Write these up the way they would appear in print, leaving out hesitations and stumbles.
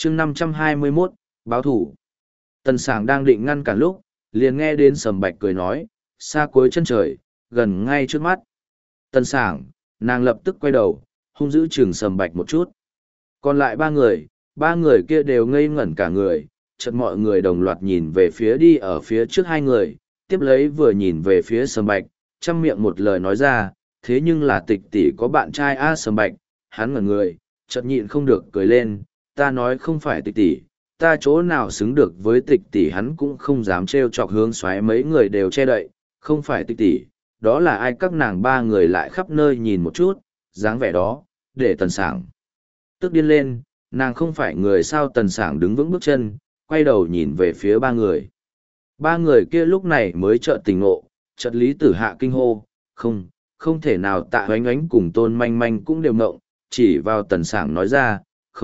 chương 521, báo thủ. Tần Sảng đang định ngăn cản lúc, liền nghe đến Sầm Bạch cười nói, xa cuối chân trời, gần ngay trước mắt. Tần Sảng, nàng lập tức quay đầu, hung dữ chừng Sầm Bạch một chút. Còn lại ba người kia đều ngây ngẩn cả người, chợt mọi người đồng loạt nhìn về phía đi ở phía trước hai người, tiếp lấy vừa nhìn về phía Sầm Bạch, chăm miệng một lời nói ra, thế nhưng là Tịch tỷ có bạn trai a. Sầm Bạch, hắn ngẩn người, chợt nhịn không được cười lên, ta nói không phải Tịch tỷ, ta chỗ nào xứng được với Tịch tỷ. Hắn cũng không dám trêu chọc hướng xoáy, mấy người đều che đậy, không phải Tịch tỷ, đó là ai? Các nàng ba người lại khắp nơi nhìn một chút, dáng vẻ đó, để Tần Sảng tức điên lên, nàng không phải người sao? Tần Sảng đứng vững bước chân, quay đầu nhìn về phía ba người. Ba người kia lúc này mới chợt tỉnh ngộ, chợt Lý Tử Hạ kinh hô, không thể nào. Tạ Oánh Oánh cùng Tôn Manh Manh cũng đều ngộng, chỉ vào Tần Sảng nói ra,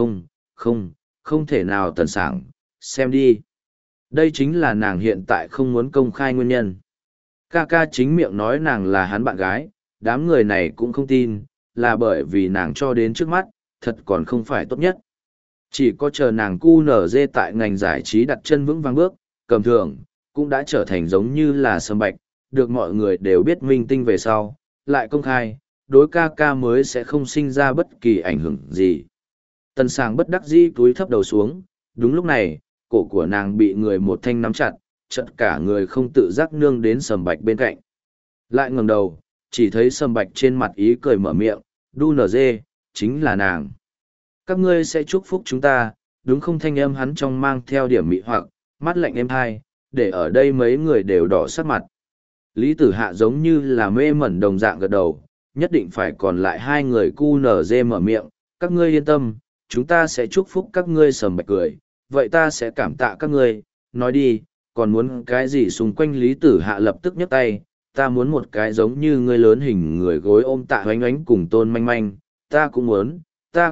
không thể nào. Tần Sảng, xem đi. Đây chính là nàng hiện tại không muốn công khai nguyên nhân. Ca ca chính miệng nói nàng là hắn bạn gái, đám người này cũng không tin, là bởi vì nàng cho đến trước mắt, thật còn không phải tốt nhất. Chỉ có chờ nàng QNZ tại ngành giải trí đặt chân vững vàng bước, cầm thường, cũng đã trở thành giống như là Sầm Bạch, được mọi người đều biết minh tinh về sau, lại công khai, đối ca ca mới sẽ không sinh ra bất kỳ ảnh hưởng gì. Tần Sảng bất đắc dĩ cúi thấp đầu xuống, đúng lúc này, cổ của nàng bị người một thanh nắm chặt, chợt cả người không tự giác nương đến Sầm Bạch bên cạnh. Lại ngẩng đầu, chỉ thấy Sầm Bạch trên mặt ý cười mở miệng, đu nở dê, chính là nàng. Các ngươi sẽ chúc phúc chúng ta, đúng không? Thanh âm hắn trong mang theo điểm mị hoặc, mắt lạnh êm hai, để ở đây mấy người đều đỏ sắc mặt. Lý Tử Hạ giống như là mê mẩn đồng dạng gật đầu, nhất định phải còn lại hai người QNZ mở miệng, các ngươi yên tâm, chúng ta sẽ chúc phúc các ngươi. Sầm Bạch cười, vậy ta sẽ cảm tạ các ngươi, nói đi, còn muốn cái gì? Xung quanh Lý Tử Hạ lập tức nhấc tay, ta muốn một cái giống như ngươi lớn hình người gối ôm Tạ Oánh Oánh cùng Tôn Manh Manh, ta cũng muốn.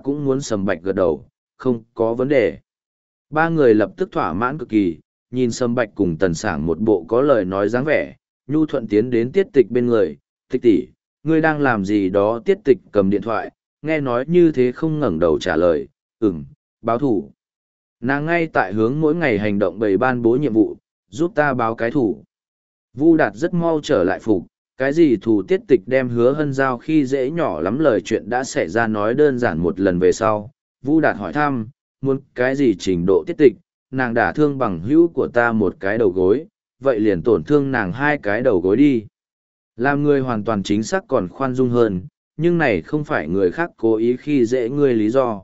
Sầm Bạch gật đầu, không có vấn đề. Ba người lập tức thỏa mãn cực kỳ, nhìn Sầm Bạch cùng Tần Sảng một bộ có lời nói dáng vẻ, nhu thuận tiến đến Tiết Tịch bên người, Tịch tỷ, ngươi đang làm gì đó? Tiết Tịch cầm điện thoại, nghe nói như thế không ngẩng đầu trả lời, báo thủ. Nàng ngay tại hướng mỗi ngày hành động bày ban bố nhiệm vụ, giúp ta báo cái thủ. Vu Đạt rất mau trở lại phục, cái gì thủ? Tiết Tịch đem Hứa Hân giao khi dễ nhỏ lắm lời chuyện đã xảy ra nói đơn giản một lần về sau. Vu Đạt hỏi thăm, muốn cái gì trình độ? Tiết Tịch, nàng đả thương bằng hữu của ta một cái đầu gối, vậy liền tổn thương nàng hai cái đầu gối đi. Làm người hoàn toàn chính xác còn khoan dung hơn, nhưng này không phải người khác cố ý khi dễ ngươi lý do.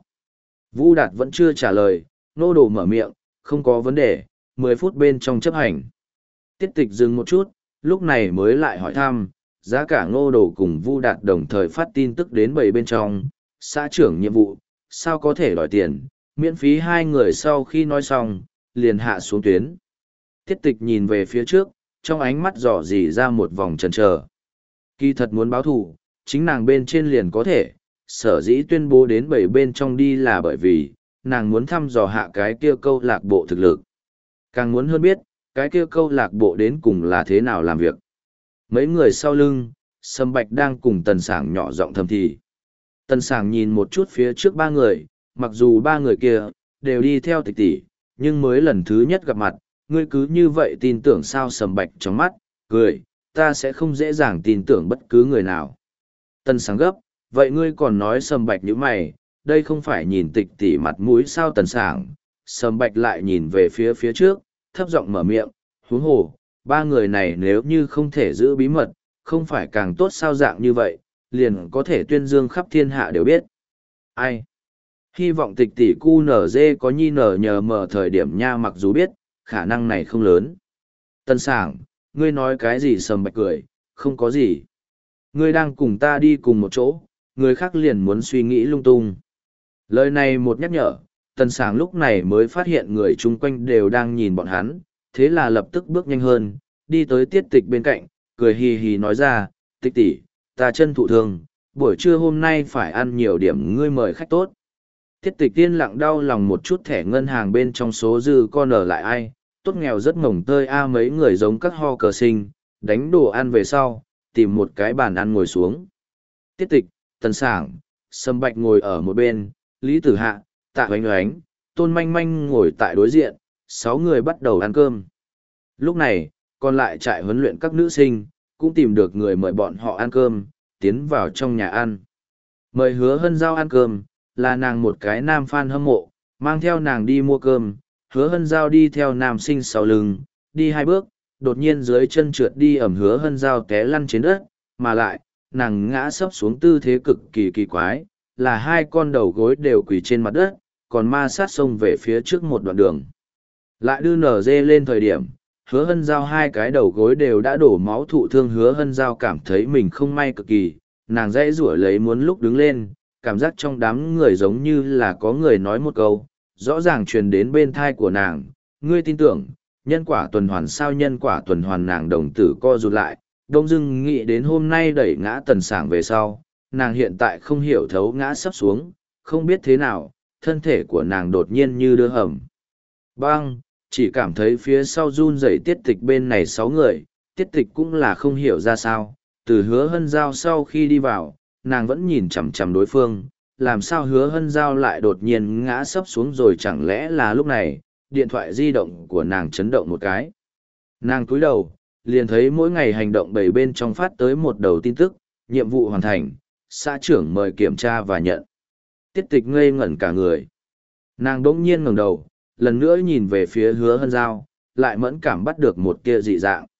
Vu Đạt vẫn chưa trả lời, Nô Đồ mở miệng, không có vấn đề, 10 phút bên trong chấp hành. Tiết Tịch dừng một chút, lúc này mới lại hỏi thăm, giá cả. Ngô Đồ cùng Vu Đạt đồng thời phát tin tức đến bầy bên trong, xã trưởng nhiệm vụ, sao có thể đòi tiền, miễn phí. Hai người sau khi nói xong, liền hạ xuống tuyến. Tiết Tịch nhìn về phía trước, trong ánh mắt dò dỉ ra một vòng chần chờ. Kỳ thật muốn báo thù, chính nàng bên trên liền có thể, sở dĩ tuyên bố đến bầy bên trong đi là bởi vì, nàng muốn thăm dò hạ cái kia câu lạc bộ thực lực. Càng muốn hơn biết, cái kia câu lạc bộ đến cùng là thế nào làm việc. Mấy người sau lưng, Sầm Bạch đang cùng Tần Sảng nhỏ giọng thầm thì. Tần Sảng nhìn một chút phía trước ba người, mặc dù ba người kia đều đi theo Tịch tỷ, nhưng mới lần thứ nhất gặp mặt, ngươi cứ như vậy tin tưởng sao? Sầm Bạch trong mắt cười, ta sẽ không dễ dàng tin tưởng bất cứ người nào. Tần Sảng gấp, vậy ngươi còn nói? Sầm Bạch nhíu mày, đây không phải nhìn Tịch tỷ mặt mũi sao? Tần Sảng. Sầm Bạch lại nhìn về phía trước, thấp giọng mở miệng, huống hồ, ba người này nếu như không thể giữ bí mật, không phải càng tốt sao? Dạng như vậy, liền có thể tuyên dương khắp thiên hạ đều biết. Ai? Hy vọng Tịch tỷ QNZ có nhi nở nhờ mở thời điểm nha, mặc dù biết, khả năng này không lớn. Tần Sảng, ngươi nói cái gì? Sầm Bạch cười, không có gì. Ngươi đang cùng ta đi cùng một chỗ, người khác liền muốn suy nghĩ lung tung. Lời này một nhắc nhở, Tần Sảng lúc này mới phát hiện người chung quanh đều đang nhìn bọn hắn, thế là lập tức bước nhanh hơn, đi tới Tiết Tịch bên cạnh, cười hì hì nói ra, Tịch tỷ, ta chân thụ thương, buổi trưa hôm nay phải ăn nhiều điểm, ngươi mời khách tốt. Tiết Tịch tiên lặng đau lòng một chút, thẻ ngân hàng bên trong số dư con ở lại ai, tốt nghèo rất mồng tơi a. Mấy người giống các ho cờ sinh, đánh đồ ăn về sau, tìm một cái bàn ăn ngồi xuống. Tiết Tịch, Tần Sảng, Sầm Bạch ngồi ở một bên, Lý Tử Hạ, Tạ Oánh Oánh, Tôn Manh Manh ngồi tại đối diện, 6 người bắt đầu ăn cơm. Lúc này, còn lại trại huấn luyện các nữ sinh, cũng tìm được người mời bọn họ ăn cơm, tiến vào trong nhà ăn. Mời Hứa Hân Giao ăn cơm, là nàng một cái nam fan hâm mộ, mang theo nàng đi mua cơm, Hứa Hân Giao đi theo nam sinh sau lưng, đi 2 bước, đột nhiên dưới chân trượt đi ẩm Hứa Hân Giao té lăn trên đất, mà lại, nàng ngã sấp xuống tư thế cực kỳ kỳ quái, là 2 con đầu gối đều quỳ trên mặt đất, còn ma sát xông về phía trước một đoạn đường. Lại đưa nở dê lên thời điểm, Hứa Hân Giao 2 cái đầu gối đều đã đổ máu thụ thương. Hứa Hân Giao cảm thấy mình không may cực kỳ, nàng dãy rủa lấy muốn lúc đứng lên, cảm giác trong đám người giống như là có người nói một câu, rõ ràng truyền đến bên thai của nàng, ngươi tin tưởng, nhân quả tuần hoàn sao? Nhân quả tuần hoàn? Nàng đồng tử co rụt lại, đông dưng nghĩ đến hôm nay đẩy ngã Tần Sảng về sau, nàng hiện tại không hiểu thấu ngã sắp xuống, không biết thế nào, thân thể của nàng đột nhiên như đưa hầm. Bang, chỉ cảm thấy phía sau run rẩy. Tiết Tịch bên này 6 người, Tiết Tịch cũng là không hiểu ra sao, từ Hứa Hân Giao sau khi đi vào, nàng vẫn nhìn chằm chằm đối phương, làm sao Hứa Hân Giao lại đột nhiên ngã sấp xuống rồi? Chẳng lẽ là lúc này, điện thoại di động của nàng chấn động một cái. Nàng cúi đầu, liền thấy mỗi ngày hành động 7 bên trong phát tới một đầu tin tức, nhiệm vụ hoàn thành, xã trưởng mời kiểm tra và nhận. Tiết Tịch ngây ngẩn cả người. Nàng đỗng nhiên ngẩng đầu, lần nữa nhìn về phía Hứa Hân Giao, lại mẫn cảm bắt được một tia dị dạng.